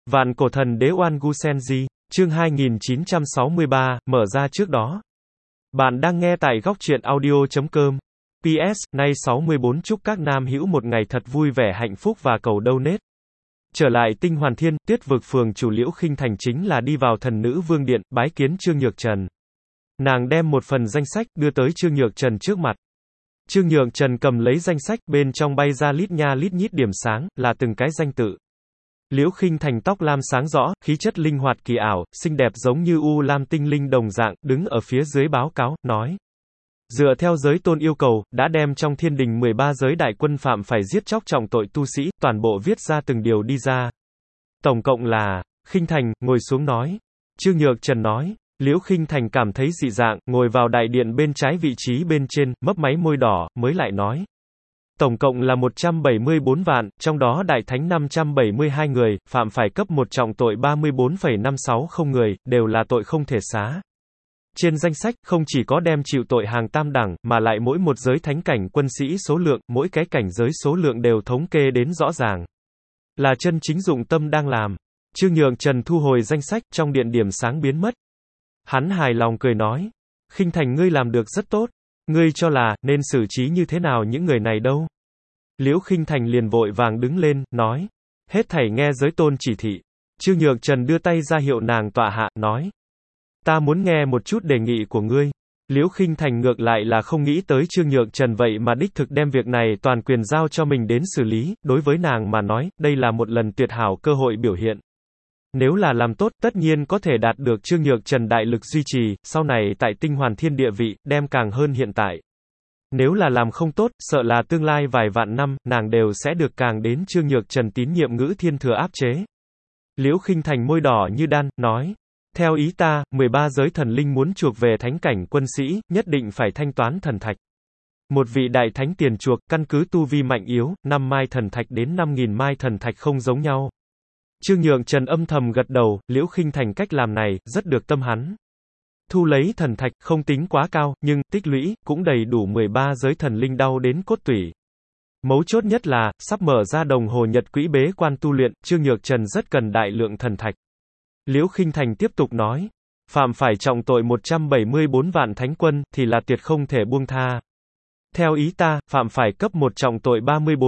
Vạn cổ thần đế Oan Gu Senji, chương 2963, mở ra trước đó. Bạn đang nghe tại góc truyện audio.com. PS, nay 64 chúc các nam hữu một ngày thật vui vẻ hạnh phúc và cầu donate. Trở lại Tinh Hoàn Thiên, Tuyết Vực phường chủ Liễu Khinh Thành chính là đi vào Thần Nữ Vương Điện, bái kiến Trương Nhược Trần. Nàng đem một phần danh sách, đưa tới Trương Nhược Trần trước mặt. Trương Nhược Trần cầm lấy danh sách, bên trong bay ra lít nha lít nhít điểm sáng, là từng cái danh tự. Liễu Khinh Thành tóc lam sáng rõ, khí chất linh hoạt kỳ ảo, xinh đẹp giống như u lam tinh linh đồng dạng, đứng ở phía dưới báo cáo, nói. Dựa theo giới tôn yêu cầu, đã đem trong thiên đình 13 giới đại quân phạm phải giết chóc trọng tội tu sĩ, toàn bộ viết ra từng điều đi ra. Tổng cộng là, Khinh Thành, ngồi xuống nói. Trương Nhược Trần nói. Liễu Khinh Thành cảm thấy dị dạng, ngồi vào đại điện bên trái vị trí bên trên, mấp máy môi đỏ, mới lại nói. Tổng cộng là 174 vạn, trong đó đại thánh 572 người, phạm phải cấp một trọng tội 34,560 người, đều là tội không thể xá. Trên danh sách, không chỉ có đem chịu tội hàng tam đẳng, mà lại mỗi một giới thánh cảnh quân sĩ số lượng, mỗi cái cảnh giới số lượng đều thống kê đến rõ ràng. Là chân chính dụng tâm đang làm. Trương Nhược Trần thu hồi danh sách, trong điện điểm sáng biến mất. Hắn hài lòng cười nói. Khinh Thành ngươi làm được rất tốt. Ngươi cho là, nên xử trí như thế nào những người này đâu? Liễu Khinh Thành liền vội vàng đứng lên, nói. Hết thảy nghe giới tôn chỉ thị. Trương Nhược Trần đưa tay ra hiệu nàng tọa hạ, nói. Ta muốn nghe một chút đề nghị của ngươi. Liễu Khinh Thành ngược lại là không nghĩ tới Trương Nhược Trần vậy mà đích thực đem việc này toàn quyền giao cho mình đến xử lý, đối với nàng mà nói, đây là một lần tuyệt hảo cơ hội biểu hiện. Nếu là làm tốt, tất nhiên có thể đạt được Trương Nhược Trần đại lực duy trì, sau này tại Tinh Hoàn Thiên địa vị, đem càng hơn hiện tại. Nếu là làm không tốt, sợ là tương lai vài vạn năm, nàng đều sẽ được càng đến Trương Nhược Trần tín nhiệm ngữ thiên thừa áp chế. Liễu Khinh Thành môi đỏ như đan, nói. Theo ý ta, 13 giới thần linh muốn chuộc về thánh cảnh quân sĩ, nhất định phải thanh toán thần thạch. Một vị đại thánh tiền chuộc, căn cứ tu vi mạnh yếu, 5 mai thần thạch đến 5.000 mai thần thạch không giống nhau. Trương Nhược Trần âm thầm gật đầu, Liễu Khinh Thành cách làm này, rất được tâm hắn. Thu lấy thần thạch, không tính quá cao, nhưng, tích lũy, cũng đầy đủ 13 giới thần linh đau đến cốt tủy. Mấu chốt nhất là, sắp mở ra đồng hồ nhật quỹ bế quan tu luyện, Trương Nhược Trần rất cần đại lượng thần thạch. Liễu Khinh Thành tiếp tục nói. Phạm phải trọng tội 174 vạn thánh quân, thì là tuyệt không thể buông tha. Theo ý ta, phạm phải cấp một trọng tội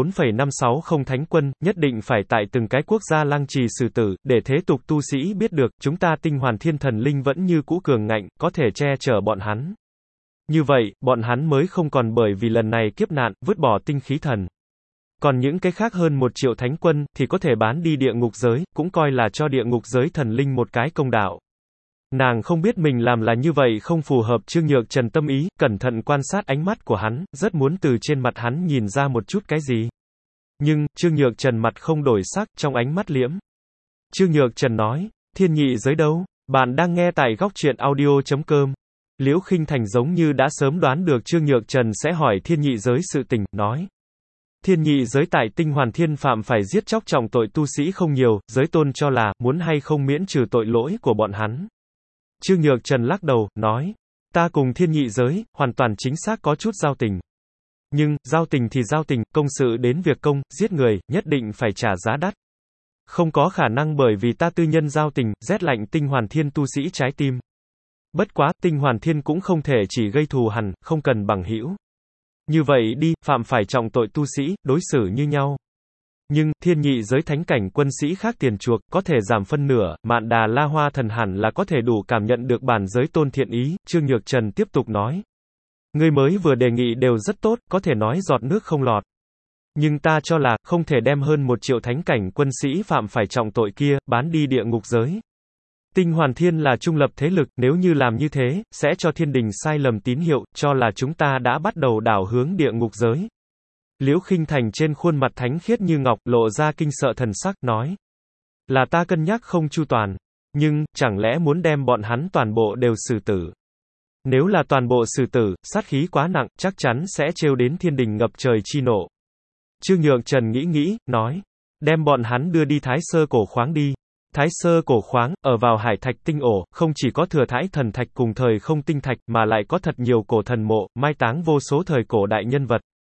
34,560 thánh quân, nhất định phải tại từng cái quốc gia lăng trì xử tử, để thế tục tu sĩ biết được, chúng ta Tinh Hoàn Thiên thần linh vẫn như cũ cường ngạnh, có thể che chở bọn hắn. Như vậy, bọn hắn mới không còn bởi vì lần này kiếp nạn, vứt bỏ tinh khí thần. Còn những cái khác hơn 1 triệu thánh quân, thì có thể bán đi địa ngục giới, cũng coi là cho địa ngục giới thần linh một cái công đạo. Nàng không biết mình làm là như vậy không phù hợp Trương Nhược Trần tâm ý, cẩn thận quan sát ánh mắt của hắn, rất muốn từ trên mặt hắn nhìn ra một chút cái gì. Nhưng, Trương Nhược Trần mặt không đổi sắc, trong ánh mắt liễm. Trương Nhược Trần nói, thiên nhị giới đâu? Bạn đang nghe tại góc truyện audio.com. Liễu Khinh Thành giống như đã sớm đoán được Trương Nhược Trần sẽ hỏi thiên nhị giới sự tình, nói. Thiên nhị giới tại Tinh Hoàn Thiên phạm phải giết chóc trọng tội tu sĩ không nhiều, giới tôn cho là, muốn hay không miễn trừ tội lỗi của bọn hắn. Trương Nhược Trần lắc đầu, nói, ta cùng thiên nhị giới, hoàn toàn chính xác có chút giao tình. Nhưng, giao tình thì giao tình, công sự đến việc công, giết người, nhất định phải trả giá đắt. Không có khả năng bởi vì ta tư nhân giao tình, rét lạnh Tinh Hoàn Thiên tu sĩ trái tim. Bất quá, Tinh Hoàn Thiên cũng không thể chỉ gây thù hằn, không cần bằng hữu. Như vậy đi, phạm phải trọng tội tu sĩ, đối xử như nhau. Nhưng, thiên nhị giới thánh cảnh quân sĩ khác tiền chuộc, có thể giảm phân nửa, Mạn Đà La Hoa thần hẳn là có thể đủ cảm nhận được bản giới tôn thiện ý, Trương Nhược Trần tiếp tục nói. Ngươi mới vừa đề nghị đều rất tốt, có thể nói giọt nước không lọt. Nhưng ta cho là, không thể đem hơn 1 triệu thánh cảnh quân sĩ phạm phải trọng tội kia, bán đi địa ngục giới. Tinh Hoàn Thiên là trung lập thế lực, nếu như làm như thế, sẽ cho thiên đình sai lầm tín hiệu, cho là chúng ta đã bắt đầu đảo hướng địa ngục giới. Liễu Khinh Thành trên khuôn mặt thánh khiết như ngọc, lộ ra kinh sợ thần sắc, nói. Là ta cân nhắc không chu toàn. Nhưng, chẳng lẽ muốn đem bọn hắn toàn bộ đều xử tử? Nếu là toàn bộ xử tử, sát khí quá nặng, chắc chắn sẽ trêu đến thiên đình ngập trời chi nộ. Trương Nhược Trần nghĩ, nói. Đem bọn hắn đưa đi Thái Sơ cổ khoáng đi. Thái Sơ cổ khoáng, ở vào hải thạch tinh ổ, không chỉ có thừa thãi thần thạch cùng thời không tinh thạch, mà lại có thật nhiều cổ thần mộ, mai táng vô số thời cổ đại nhân vật.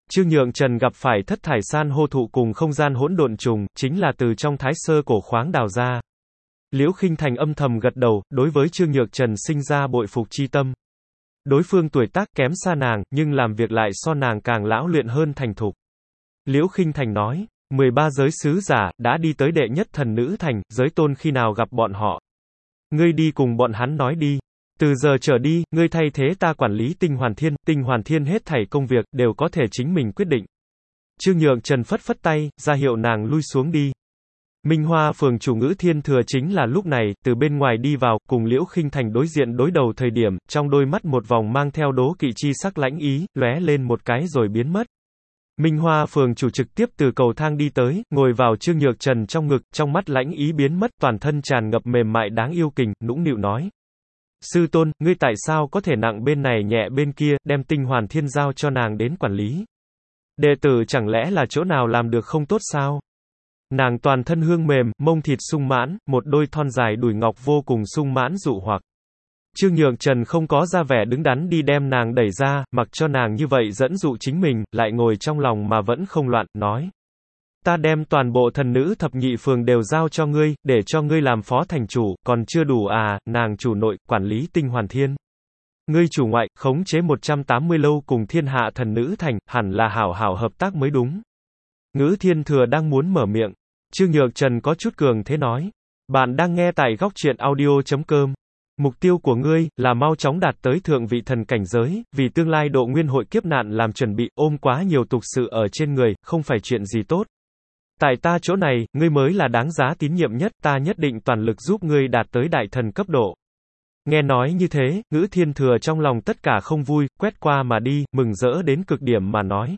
Trương Nhượng Trần gặp phải thất thải san hô thụ cùng không gian hỗn độn trùng, chính là từ trong thái sơ cổ khoáng đào ra. Liễu Khinh Thành âm thầm gật đầu, đối với Trương Nhược Trần sinh ra bội phục chi tâm. Đối phương tuổi tác kém xa nàng, nhưng làm việc lại so nàng càng lão luyện hơn thành thục. Liễu Khinh Thành nói, 13 giới sứ giả, đã đi tới đệ nhất thần nữ thành, giới tôn khi nào gặp bọn họ. Ngươi đi cùng bọn hắn nói đi. Từ giờ trở đi, ngươi thay thế ta quản lý Tinh Hoàn Thiên hết thảy công việc, đều có thể chính mình quyết định. Trương Nhượng Trần phất phất tay, ra hiệu nàng lui xuống đi. Minh Hoa phường chủ Ngữ Thiên Thừa chính là lúc này, từ bên ngoài đi vào, cùng Liễu Khinh Thành đối diện đối đầu thời điểm, trong đôi mắt một vòng mang theo đố kỵ chi sắc lãnh ý, lóe lên một cái rồi biến mất. Minh Hoa phường chủ trực tiếp từ cầu thang đi tới, ngồi vào Trương Nhược Trần trong ngực, trong mắt lãnh ý biến mất, toàn thân tràn ngập mềm mại đáng yêu kình, nũng nịu nói. Sư tôn, ngươi tại sao có thể nặng bên này nhẹ bên kia, đem Tinh Hoàn Thiên giao cho nàng đến quản lý? Đệ tử chẳng lẽ là chỗ nào làm được không tốt sao? Nàng toàn thân hương mềm, mông thịt sung mãn, một đôi thon dài đùi ngọc vô cùng sung mãn dụ hoặc. Trương Nhược Trần không có ra vẻ đứng đắn đi đem nàng đẩy ra, mặc cho nàng như vậy dẫn dụ chính mình, lại ngồi trong lòng mà vẫn không loạn, nói. Ta đem toàn bộ thần nữ thập nhị phường đều giao cho ngươi, để cho ngươi làm phó thành chủ, còn chưa đủ à, nàng chủ nội, quản lý Tinh Hoàn Thiên. Ngươi chủ ngoại, khống chế 180 lâu cùng thiên hạ thần nữ thành, hẳn là hảo hảo hợp tác mới đúng. Ngữ Thiên Thừa đang muốn mở miệng. Trương Nhược Trần có chút cường thế nói. Bạn đang nghe tại góc truyện audio.com. Mục tiêu của ngươi, là mau chóng đạt tới thượng vị thần cảnh giới, vì tương lai độ nguyên hội kiếp nạn làm chuẩn bị, ôm quá nhiều tục sự ở trên người, không phải chuyện gì tốt. Tại ta chỗ này, ngươi mới là đáng giá tín nhiệm nhất, ta nhất định toàn lực giúp ngươi đạt tới đại thần cấp độ. Nghe nói như thế, Ngữ Thiên Thừa trong lòng tất cả không vui, quét qua mà đi, mừng rỡ đến cực điểm mà nói.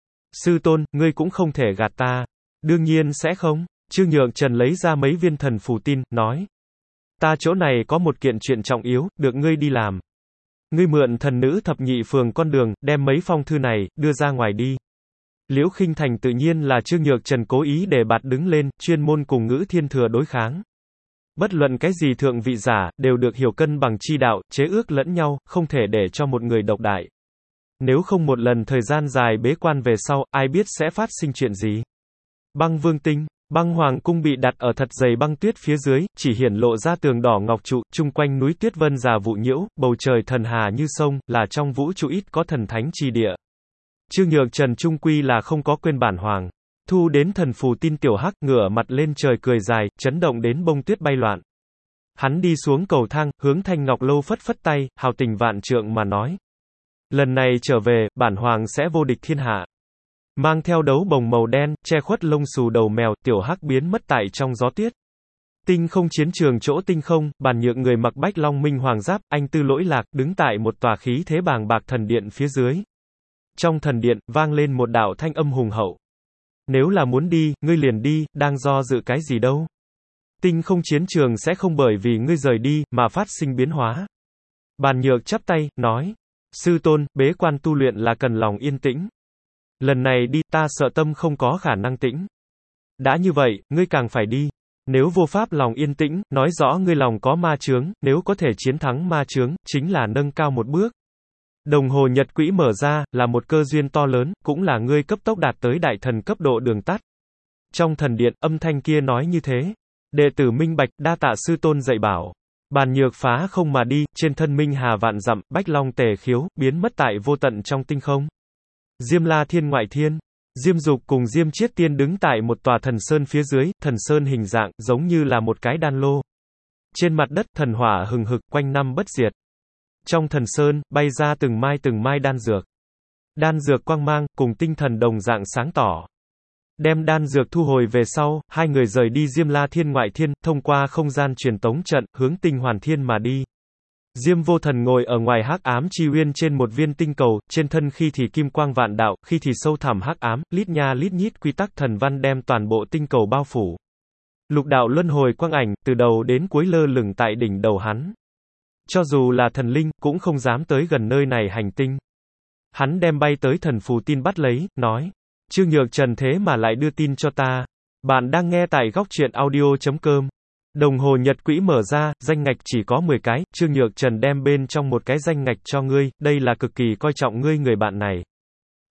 Sư tôn, ngươi cũng không thể gạt ta. Đương nhiên sẽ không. Trương Nhượng Trần lấy ra mấy viên thần phù tin, nói. Ta chỗ này có một kiện chuyện trọng yếu, được ngươi đi làm. Ngươi mượn thần nữ thập nhị phường con đường, đem mấy phong thư này, đưa ra ngoài đi. Liễu Khinh Thành tự nhiên là Trương Nhược Trần cố ý để bạt đứng lên, chuyên môn cùng Ngữ Thiên Thừa đối kháng. Bất luận cái gì thượng vị giả, đều được hiểu cân bằng chi đạo, chế ước lẫn nhau, không thể để cho một người độc đại. Nếu không một lần thời gian dài bế quan về sau, ai biết sẽ phát sinh chuyện gì. Băng Vương Tinh, Băng Hoàng cung bị đặt ở thật dày băng tuyết phía dưới, chỉ hiển lộ ra tường đỏ ngọc trụ, chung quanh núi tuyết vân già vụ nhiễu, bầu trời thần hà như sông, là trong vũ trụ ít có thần thánh chi địa. Trương Nhược Trần trung quy là không có quên bản hoàng. Thu đến thần phù tin tiểu hắc, ngửa mặt lên trời cười dài, chấn động đến bông tuyết bay loạn. Hắn đi xuống cầu thang, hướng Thanh Ngọc Lâu phất phất tay, hào tình vạn trượng mà nói. Lần này trở về, bản hoàng sẽ vô địch thiên hạ. Mang theo đấu bồng màu đen, che khuất lông xù đầu mèo, tiểu hắc biến mất tại trong gió tuyết. Tinh không chiến trường chỗ tinh không, Bàn Nhược người mặc bách long minh hoàng giáp, anh tư lỗi lạc, đứng tại một tòa khí thế bàng bạc thần điện phía dưới. Trong thần điện, vang lên một đạo thanh âm hùng hậu. Nếu là muốn đi, ngươi liền đi, đang do dự cái gì đâu. Tinh không chiến trường sẽ không bởi vì ngươi rời đi, mà phát sinh biến hóa. Bàn Nhược chắp tay, nói. Sư tôn, bế quan tu luyện là cần lòng yên tĩnh. Lần này đi, ta sợ tâm không có khả năng tĩnh. Đã như vậy, ngươi càng phải đi. Nếu vô pháp lòng yên tĩnh, nói rõ ngươi lòng có ma chướng, nếu có thể chiến thắng ma chướng, chính là nâng cao một bước. Đồng hồ nhật quỹ mở ra, là một cơ duyên to lớn, cũng là ngươi cấp tốc đạt tới đại thần cấp độ đường tắt. Trong thần điện, âm thanh kia nói như thế. Đệ tử minh bạch, đa tạ sư tôn dạy bảo. Bàn Nhược phá không mà đi, trên thân minh hà vạn dặm, bách long tề khiếu, biến mất tại vô tận trong tinh không. Diêm La Thiên ngoại thiên. Diêm Dục cùng Diêm Chiết Tiên đứng tại một tòa thần sơn phía dưới, thần sơn hình dạng, giống như là một cái đan lô. Trên mặt đất, thần hỏa hừng hực, quanh năm bất diệt. Trong thần sơn, bay ra từng mai đan dược. Đan dược quang mang, cùng tinh thần đồng dạng sáng tỏ. Đem đan dược thu hồi về sau, hai người rời đi Diêm La Thiên ngoại thiên, thông qua không gian truyền tống trận, hướng Tinh Hoàn Thiên mà đi. Diêm Vô Thần ngồi ở ngoài hắc ám chi uyên trên một viên tinh cầu, trên thân khi thì kim quang vạn đạo, khi thì sâu thẳm hắc ám, lít nha lít nhít quy tắc thần văn đem toàn bộ tinh cầu bao phủ. Lục đạo luân hồi quang ảnh, từ đầu đến cuối lơ lửng tại đỉnh đầu hắn. Cho dù là thần linh, cũng không dám tới gần nơi này hành tinh. Hắn đem bay tới thần phù tin bắt lấy, nói. Trương Nhược Trần thế mà lại đưa tin cho ta. Bạn đang nghe tại góc truyện audio.com. Đồng hồ nhật quỹ mở ra, danh ngạch chỉ có 10 cái, Trương Nhược Trần đem bên trong một cái danh ngạch cho ngươi, đây là cực kỳ coi trọng ngươi người bạn này.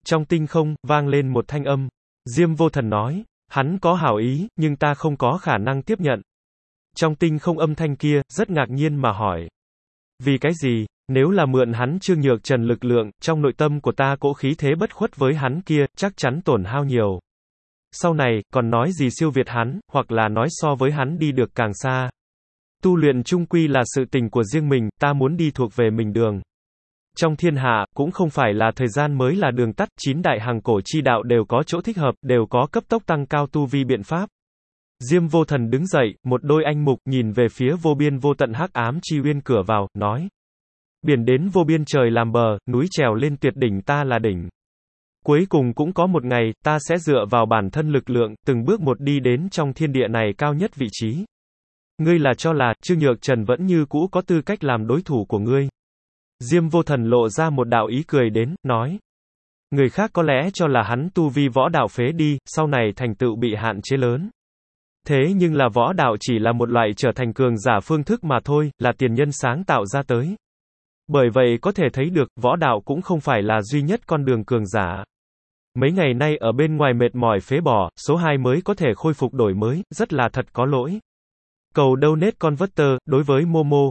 Trong tinh không, vang lên một thanh âm. Diêm Vô Thần nói, hắn có hảo ý, nhưng ta không có khả năng tiếp nhận. Trong tinh không âm thanh kia, rất ngạc nhiên mà hỏi. Vì cái gì? Nếu là mượn hắn Trương Nhược Trần lực lượng, trong nội tâm của ta cỗ khí thế bất khuất với hắn kia, chắc chắn tổn hao nhiều. Sau này, còn nói gì siêu việt hắn, hoặc là nói so với hắn đi được càng xa. Tu luyện chung quy là sự tình của riêng mình, ta muốn đi thuộc về mình đường. Trong thiên hạ, cũng không phải là thời gian mới là đường tắt, 9 đại hàng cổ chi đạo đều có chỗ thích hợp, đều có cấp tốc tăng cao tu vi biện pháp. Diêm Vô Thần đứng dậy, một đôi anh mục, nhìn về phía vô biên vô tận hắc ám chi uyên cửa vào, nói. Biển đến vô biên trời làm bờ, núi trèo lên tuyệt đỉnh ta là đỉnh. Cuối cùng cũng có một ngày, ta sẽ dựa vào bản thân lực lượng, từng bước một đi đến trong thiên địa này cao nhất vị trí. Ngươi là cho là, Trương Nhược Trần vẫn như cũ có tư cách làm đối thủ của ngươi. Diêm Vô Thần lộ ra một đạo ý cười đến, nói. Người khác có lẽ cho là hắn tu vi võ đạo phế đi, sau này thành tựu bị hạn chế lớn. Thế nhưng là võ đạo chỉ là một loại trở thành cường giả phương thức mà thôi, là tiền nhân sáng tạo ra tới. Bởi vậy có thể thấy được, võ đạo cũng không phải là duy nhất con đường cường giả. Mấy ngày nay ở bên ngoài mệt mỏi phế bỏ, số 2 mới có thể khôi phục đổi mới, rất là thật có lỗi. Cầu donate converter, đối với Momo,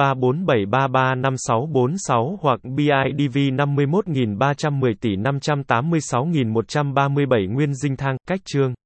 0347335646 hoặc BIDV 51310 tỷ 586137 Nguyên Dinh Thang, cách chương.